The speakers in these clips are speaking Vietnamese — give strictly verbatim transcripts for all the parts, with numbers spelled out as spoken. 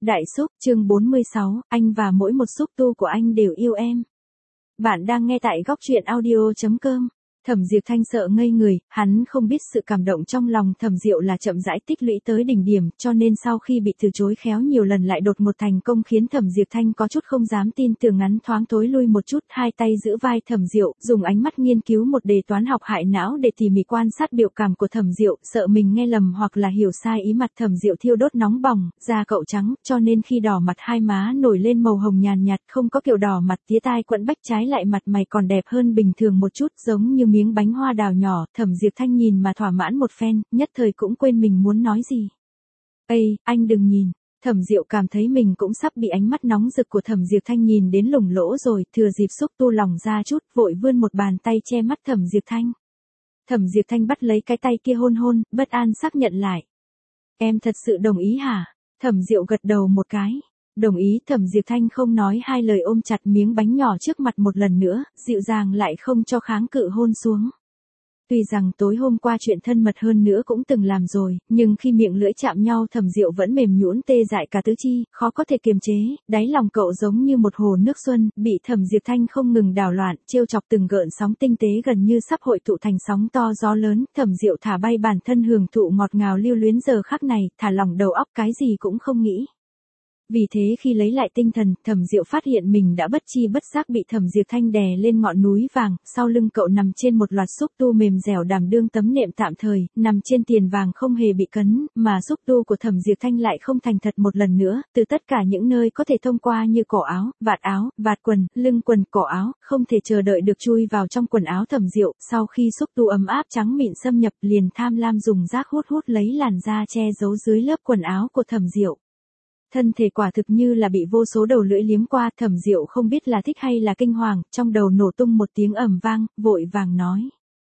Đại Xúc, chương bốn mươi sáu, anh và mỗi một xúc tu của anh đều yêu em. Bạn đang nghe tại góc truyện audio chấm com. Thẩm Diệp Thanh sợ ngây người, hắn không biết sự cảm động trong lòng Thẩm Diệu là chậm rãi tích lũy tới đỉnh điểm, cho nên sau khi bị từ chối khéo nhiều lần lại đột một thành công khiến Thẩm Diệp Thanh có chút không dám tin tưởng, ngắn thoáng tối lui một chút, hai tay giữ vai Thẩm Diệu, dùng ánh mắt nghiên cứu một đề toán học hại não để tỉ mỉ quan sát biểu cảm của Thẩm Diệu, sợ mình nghe lầm hoặc là hiểu sai ý. Mặt Thẩm Diệu thiêu đốt nóng bỏng, da cậu trắng, cho nên khi đỏ mặt hai má nổi lên màu hồng nhàn nhạt, không có kiểu đỏ mặt tía tai quẫn bách, trái lại mặt mày còn đẹp hơn bình thường một chút, giống như miếng bánh hoa đào nhỏ. Thẩm Diệp Thanh nhìn mà thỏa mãn một phen, nhất thời cũng quên mình muốn nói gì. Ây, anh đừng nhìn. Thẩm Diệu cảm thấy mình cũng sắp bị ánh mắt nóng rực của Thẩm Diệp Thanh nhìn đến lủng lỗ rồi, thừa dịp xúc tu lỏng ra chút, vội vươn một bàn tay che mắt Thẩm Diệp Thanh. Thẩm Diệp Thanh bắt lấy cái tay kia hôn hôn, bất an xác nhận lại. Em thật sự đồng ý hả? Thẩm Diệu gật đầu một cái. Đồng ý. Thẩm Diệp Thanh không nói hai lời ôm chặt miếng bánh nhỏ trước mặt một lần nữa, dịu dàng lại không cho kháng cự hôn xuống. Tuy rằng tối hôm qua chuyện thân mật hơn nữa cũng từng làm rồi, nhưng khi miệng lưỡi chạm nhau Thẩm Diệu vẫn mềm nhũn tê dại cả tứ chi, khó có thể kiềm chế, đáy lòng cậu giống như một hồ nước xuân, bị Thẩm Diệp Thanh không ngừng đảo loạn, trêu chọc từng gợn sóng tinh tế gần như sắp hội tụ thành sóng to gió lớn. Thẩm Diệu thả bay bản thân hưởng thụ ngọt ngào lưu luyến giờ khắc này, thả lỏng đầu óc cái gì cũng không nghĩ. Vì thế khi lấy lại tinh thần, Thẩm Diệu phát hiện mình đã bất chi bất giác bị Thẩm Diệp Thanh đè lên ngọn núi vàng, sau lưng cậu nằm trên một loạt xúc tu mềm dẻo đảm đương tấm nệm tạm thời, nằm trên tiền vàng không hề bị cấn, mà xúc tu của Thẩm Diệp Thanh lại không thành thật một lần nữa, từ tất cả những nơi có thể thông qua như cổ áo, vạt áo, vạt quần, lưng quần, cổ áo, không thể chờ đợi được chui vào trong quần áo Thẩm Diệu, sau khi xúc tu ấm áp trắng mịn xâm nhập liền tham lam dùng rác hút hút lấy làn da che giấu dưới lớp quần áo của Thẩm Diệu. Thân thể quả thực như là bị vô số đầu lưỡi liếm qua, Thẩm Diệu không biết là thích hay là kinh hoàng, trong đầu nổ tung một tiếng ầm vang, vội vàng nói.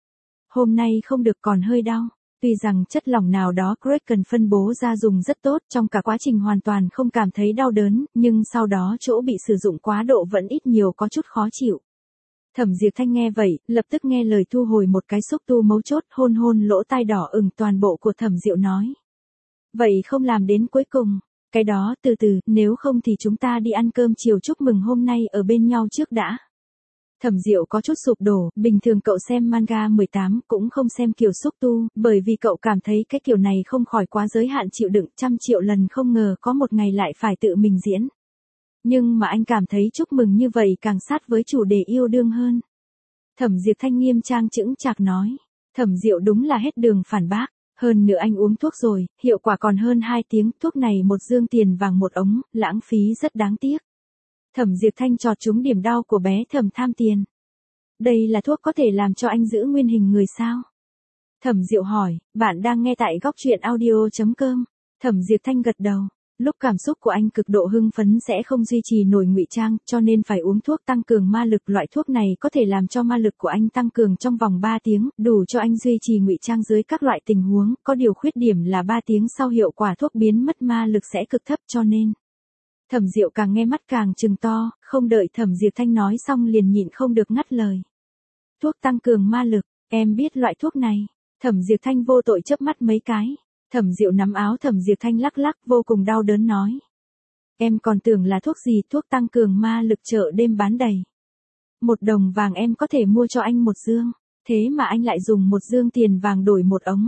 Hôm nay không được, còn hơi đau. Tuy rằng chất lỏng nào đó Kraken phân bố ra dùng rất tốt, trong cả quá trình hoàn toàn không cảm thấy đau đớn, nhưng sau đó chỗ bị sử dụng quá độ vẫn ít nhiều có chút khó chịu. Thẩm Diệp Thanh nghe vậy, lập tức nghe lời thu hồi một cái xúc tu mấu chốt, hôn hôn lỗ tai đỏ ửng toàn bộ của Thẩm Diệu nói. Vậy không làm đến cuối cùng. Cái đó từ từ, nếu không thì chúng ta đi ăn cơm chiều chúc mừng hôm nay ở bên nhau trước đã. Thẩm Diệu có chút sụp đổ, bình thường cậu xem manga mười tám cũng không xem kiểu xúc tu, bởi vì cậu cảm thấy cái kiểu này không khỏi quá giới hạn chịu đựng, trăm triệu lần không ngờ có một ngày lại phải tự mình diễn. Nhưng mà anh cảm thấy chúc mừng như vậy càng sát với chủ đề yêu đương hơn. Thẩm Diệp Thanh nghiêm trang chững chạc nói. Thẩm Diệu đúng là hết đường phản bác. Hơn nữa anh uống thuốc rồi, hiệu quả còn hơn hai tiếng, thuốc này một dương tiền vàng một ống, lãng phí rất đáng tiếc. Thẩm Diệp Thanh chọt trúng điểm đau của bé Thẩm tham tiền. Đây là thuốc có thể làm cho anh giữ nguyên hình người sao? Thẩm Diệu hỏi, bạn đang nghe tại góc truyện audio chấm com. Thẩm Diệp Thanh gật đầu. Lúc cảm xúc của anh cực độ hưng phấn sẽ không duy trì nổi ngụy trang, cho nên phải uống thuốc tăng cường ma lực. Loại thuốc này có thể làm cho ma lực của anh tăng cường trong vòng ba tiếng, đủ cho anh duy trì ngụy trang dưới các loại tình huống, có điều khuyết điểm là ba tiếng sau hiệu quả thuốc biến mất ma lực sẽ cực thấp, cho nên. Thẩm Diệu càng nghe mắt càng trừng to, không đợi Thẩm Diệp Thanh nói xong liền nhịn không được ngắt lời. Thuốc tăng cường ma lực, em biết loại thuốc này. Thẩm Diệp Thanh vô tội chớp mắt mấy cái. Thẩm Diệu nắm áo Thẩm Diệp Thanh lắc lắc vô cùng đau đớn nói. Em còn tưởng là thuốc gì, thuốc tăng cường ma lực chợ đêm bán đầy. Một đồng vàng em có thể mua cho anh một dương, thế mà anh lại dùng một dương tiền vàng đổi một ống.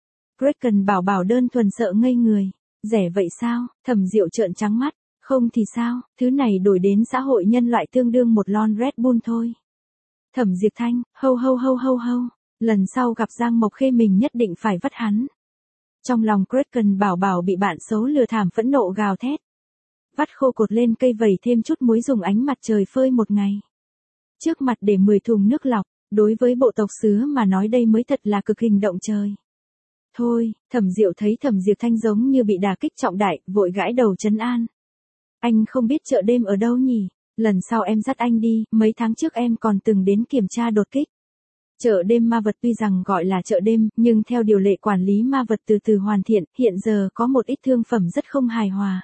Kraken bảo bảo đơn thuần sợ ngây người. Rẻ vậy sao? Thẩm Diệu trợn trắng mắt. Không thì sao, thứ này đổi đến xã hội nhân loại tương đương một lon Red Bull thôi. Thẩm Diệp Thanh, hâu hâu hâu hâu hâu. Lần sau gặp Giang Mộc Khê mình nhất định phải vắt hắn. Trong lòng Kraken bảo bảo bị bạn xấu lừa thảm phẫn nộ gào thét. Vắt khô cột lên cây vẩy thêm chút muối dùng ánh mặt trời phơi một ngày. Trước mặt để mười thùng nước lọc, đối với bộ tộc xứ mà nói đây mới thật là cực hình động trời. Thôi, Thẩm Diệu thấy Thẩm Diệp Thanh giống như bị đả kích trọng đại, vội gãi đầu trấn an. Anh không biết chợ đêm ở đâu nhỉ, lần sau em dắt anh đi, mấy tháng trước em còn từng đến kiểm tra đột kích. Chợ đêm ma vật tuy rằng gọi là chợ đêm, nhưng theo điều lệ quản lý ma vật từ từ hoàn thiện, hiện giờ có một ít thương phẩm rất không hài hòa.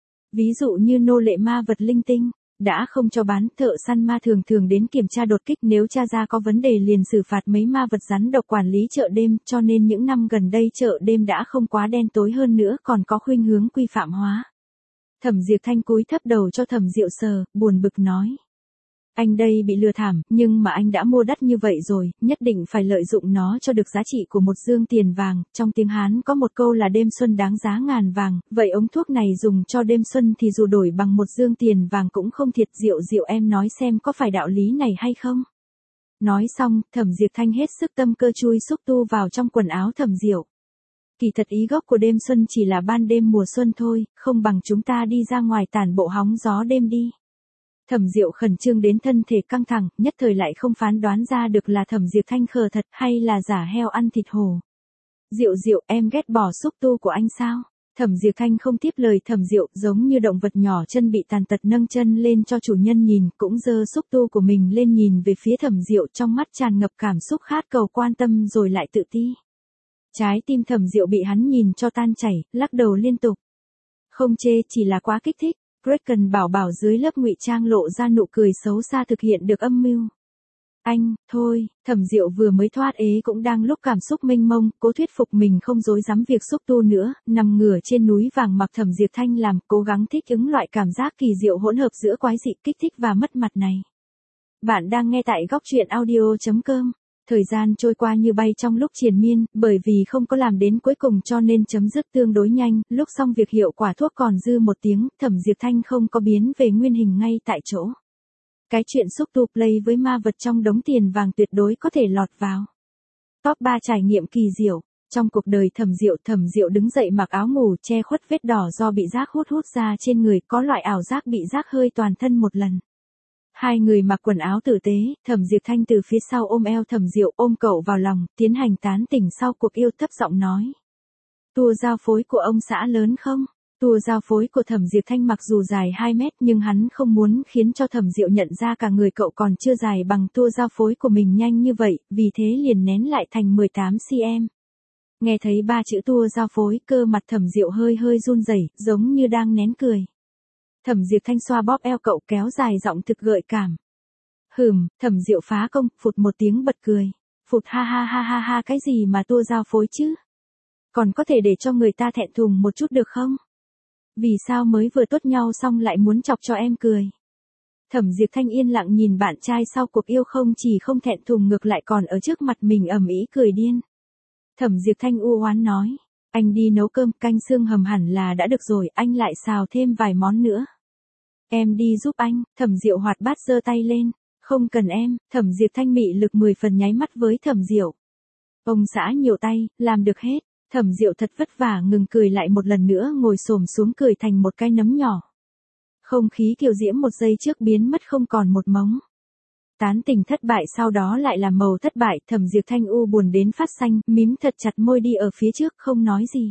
Ví dụ như nô lệ ma vật linh tinh, đã không cho bán, thợ săn ma thường thường đến kiểm tra đột kích, nếu tra ra có vấn đề liền xử phạt mấy ma vật rắn độc quản lý chợ đêm, cho nên những năm gần đây chợ đêm đã không quá đen tối, hơn nữa còn có khuynh hướng quy phạm hóa. Thẩm Diệp Thanh cúi thấp đầu cho Thẩm Diệu sờ, buồn bực nói. Anh đây bị lừa thảm, nhưng mà anh đã mua đắt như vậy rồi, nhất định phải lợi dụng nó cho được giá trị của một dương tiền vàng, trong tiếng Hán có một câu là đêm xuân đáng giá ngàn vàng, vậy ống thuốc này dùng cho đêm xuân thì dù đổi bằng một dương tiền vàng cũng không thiệt. Diệu Diệu em nói xem có phải đạo lý này hay không? Nói xong, Thẩm Diệp Thanh hết sức tâm cơ chui xúc tu vào trong quần áo Thẩm Diệu. Kỳ thật ý gốc của đêm xuân chỉ là ban đêm mùa xuân thôi, không bằng chúng ta đi ra ngoài tản bộ hóng gió đêm đi. Thẩm Diệu khẩn trương đến thân thể căng thẳng, nhất thời lại không phán đoán ra được là Thẩm Diệp Thanh khờ thật hay là giả heo ăn thịt hổ. Diệu Diệu, em ghét bỏ xúc tu của anh sao? Thẩm Diệp Thanh không tiếp lời Thẩm Diệu, giống như động vật nhỏ chân bị tàn tật nâng chân lên cho chủ nhân nhìn, cũng giơ xúc tu của mình lên nhìn về phía Thẩm Diệu, trong mắt tràn ngập cảm xúc khát cầu quan tâm rồi lại tự ti. Trái tim Thẩm Diệu bị hắn nhìn cho tan chảy, lắc đầu liên tục. Không chê, chỉ là quá kích thích. Kraken bảo bảo dưới lớp ngụy trang lộ ra nụ cười xấu xa thực hiện được âm mưu. Anh, thôi, Thẩm Diệu vừa mới thoát ế cũng đang lúc cảm xúc mênh mông, cố thuyết phục mình không dối dám việc xúc tu nữa, nằm ngửa trên núi vàng mặc Thẩm Diệp Thanh làm, cố gắng thích ứng loại cảm giác kỳ diệu hỗn hợp giữa quái dị, kích thích và mất mặt này. Bạn đang nghe tại góc truyện audio chấm com. Thời gian trôi qua như bay trong lúc triền miên, bởi vì không có làm đến cuối cùng cho nên chấm dứt tương đối nhanh, lúc xong việc hiệu quả thuốc còn dư một tiếng, Thẩm Diệp Thanh không có biến về nguyên hình ngay tại chỗ. Cái chuyện xúc tu play với ma vật trong đống tiền vàng tuyệt đối có thể lọt vào top ba trải nghiệm kỳ diệu. Trong cuộc đời Thẩm Diệu, Thẩm Diệu đứng dậy mặc áo ngủ che khuất vết đỏ do bị rác hút hút ra trên người, có loại ảo giác bị rác hơi toàn thân một lần. Hai người mặc quần áo tử tế, Thẩm Diệp Thanh từ phía sau ôm eo Thẩm Diệu, ôm cậu vào lòng, tiến hành tán tỉnh sau cuộc yêu, thấp giọng nói. Tua giao phối của ông xã lớn không? Tua giao phối của Thẩm Diệp Thanh mặc dù dài hai mét nhưng hắn không muốn khiến cho Thẩm Diệu nhận ra cả người cậu còn chưa dài bằng tua giao phối của mình nhanh như vậy, vì thế liền nén lại thành mười tám xăng-ti-mét. Nghe thấy ba chữ tua giao phối, cơ mặt Thẩm Diệu hơi hơi run rẩy, giống như đang nén cười. Thẩm Diệp Thanh xoa bóp eo cậu, kéo dài giọng thực gợi cảm. Hừm, Thẩm Diệu phá công, phụt một tiếng bật cười. Phụt ha ha ha ha ha, cái gì mà tua giao phối chứ? Còn có thể để cho người ta thẹn thùng một chút được không? Vì sao mới vừa tốt nhau xong lại muốn chọc cho em cười? Thẩm Diệp Thanh yên lặng nhìn bạn trai sau cuộc yêu, không chỉ không thẹn thùng ngược lại còn ở trước mặt mình ầm ĩ cười điên. Thẩm Diệp Thanh u oán nói. Anh đi nấu cơm, canh xương hầm hẳn là đã được rồi, anh lại xào thêm vài món nữa. Em đi giúp anh. Thẩm Diệu hoạt bát giơ tay lên. Không cần em. Thẩm Diệp Thanh mị lực mười phần nháy mắt với Thẩm Diệu. Ông xã nhiều tay, làm được hết. Thẩm Diệu thật vất vả ngừng cười lại một lần nữa ngồi xổm xuống cười thành một cái nấm nhỏ. Không khí kiều diễm một giây trước biến mất không còn một mống. Tán tình thất bại sau đó lại là màu thất bại, Thẩm Diệp Thanh u buồn đến phát xanh, mím thật chặt môi đi ở phía trước không nói gì.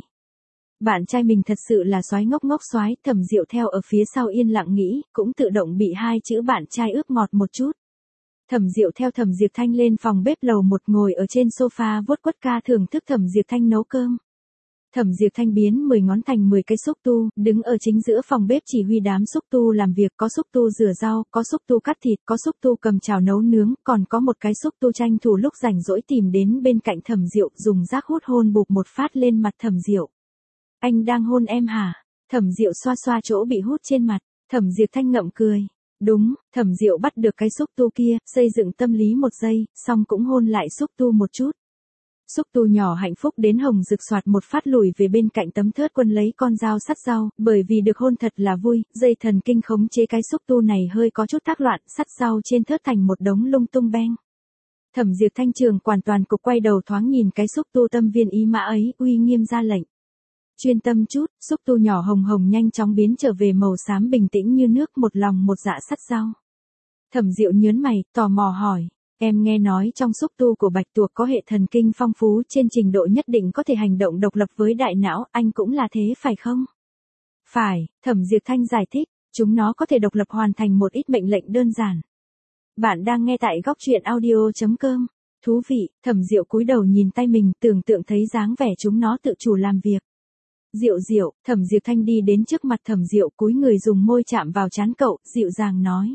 Bạn trai mình thật sự là soái ngốc ngốc soái, Thẩm Diệu theo ở phía sau yên lặng nghĩ, cũng tự động bị hai chữ bạn trai ướp ngọt một chút. Thẩm Diệu theo Thẩm Diệp Thanh lên phòng bếp lầu một, ngồi ở trên sofa vuốt quất ca thưởng thức Thẩm Diệp Thanh nấu cơm. Thẩm Diệp Thanh biến mười ngón thành mười cái xúc tu, đứng ở chính giữa phòng bếp chỉ huy đám xúc tu làm việc, có xúc tu rửa rau, có xúc tu cắt thịt, có xúc tu cầm chảo nấu nướng, còn có một cái xúc tu tranh thủ lúc rảnh rỗi tìm đến bên cạnh Thẩm Diệu, dùng rác hút hôn bụp một phát lên mặt Thẩm Diệu. Anh đang hôn em hả? Thẩm Diệu xoa xoa chỗ bị hút trên mặt, Thẩm Diệp Thanh ngậm cười. Đúng, Thẩm Diệu bắt được cái xúc tu kia, xây dựng tâm lý một giây, xong cũng hôn lại xúc tu một chút. Xúc tu nhỏ hạnh phúc đến hồng rực soạt một phát lùi về bên cạnh tấm thớt quân lấy con dao sắt rau, bởi vì được hôn thật là vui, dây thần kinh khống chế cái xúc tu này hơi có chút thác loạn, sắt rau trên thớt thành một đống lung tung beng. Thẩm Diệp Thanh trường hoàn toàn cục quay đầu thoáng nhìn cái xúc tu tâm viên ý mã ấy, uy nghiêm ra lệnh. Chuyên tâm chút, xúc tu nhỏ hồng hồng nhanh chóng biến trở về màu xám bình tĩnh như nước, một lòng một dạ sắt rau. Thẩm Diệu nhớn mày, tò mò hỏi. Em nghe nói trong xúc tu của bạch tuộc có hệ thần kinh phong phú, trên trình độ nhất định có thể hành động độc lập với đại não, anh cũng là thế phải không? Phải, Thẩm Diệp Thanh giải thích, chúng nó có thể độc lập hoàn thành một ít mệnh lệnh đơn giản. Bạn đang nghe tại góc truyện audio chấm com. Thú vị, Thẩm Diệu cúi đầu nhìn tay mình, tưởng tượng thấy dáng vẻ chúng nó tự chủ làm việc. Diệu Diệu, Thẩm Diệp Thanh đi đến trước mặt Thẩm Diệu, cúi người dùng môi chạm vào trán cậu, dịu dàng nói.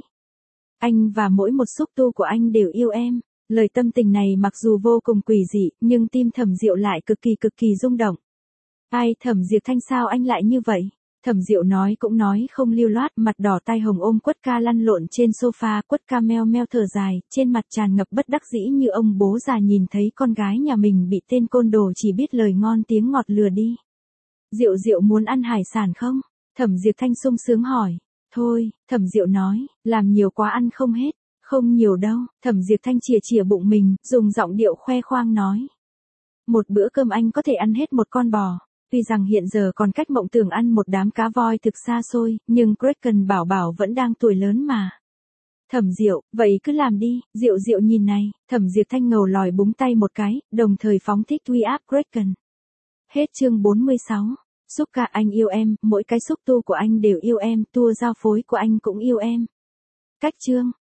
Anh và mỗi một xúc tu của anh đều yêu em. Lời tâm tình này mặc dù vô cùng quỷ dị, nhưng tim Thẩm Diệu lại cực kỳ cực kỳ rung động. Ai, Thẩm Diệp Thanh sao anh lại như vậy? Thẩm Diệu nói cũng nói không lưu loát, mặt đỏ tai hồng ôm Quất Ca lăn lộn trên sofa, Quất Ca meo meo thở dài, trên mặt tràn ngập bất đắc dĩ như ông bố già nhìn thấy con gái nhà mình bị tên côn đồ chỉ biết lời ngon tiếng ngọt lừa đi. Diệu Diệu muốn ăn hải sản không? Thẩm Diệp Thanh sung sướng hỏi. Thôi, Thẩm Diệu nói, làm nhiều quá ăn không hết. Không nhiều đâu, Thẩm Diệp Thanh chìa chìa bụng mình, dùng giọng điệu khoe khoang nói. Một bữa cơm anh có thể ăn hết một con bò. Tuy rằng hiện giờ còn cách mộng tưởng ăn một đám cá voi thực xa xôi, nhưng Kraken bảo bảo vẫn đang tuổi lớn mà. Thẩm Diệu, vậy cứ làm đi, Diệu Diệu nhìn này, Thẩm Diệp Thanh ngầu lòi búng tay một cái, đồng thời phóng thích uy áp Kraken. Hết chương bốn mươi sáu. Xúc ca anh yêu em, mỗi cái xúc tu của anh đều yêu em, tua giao phối của anh cũng yêu em. Cách chương.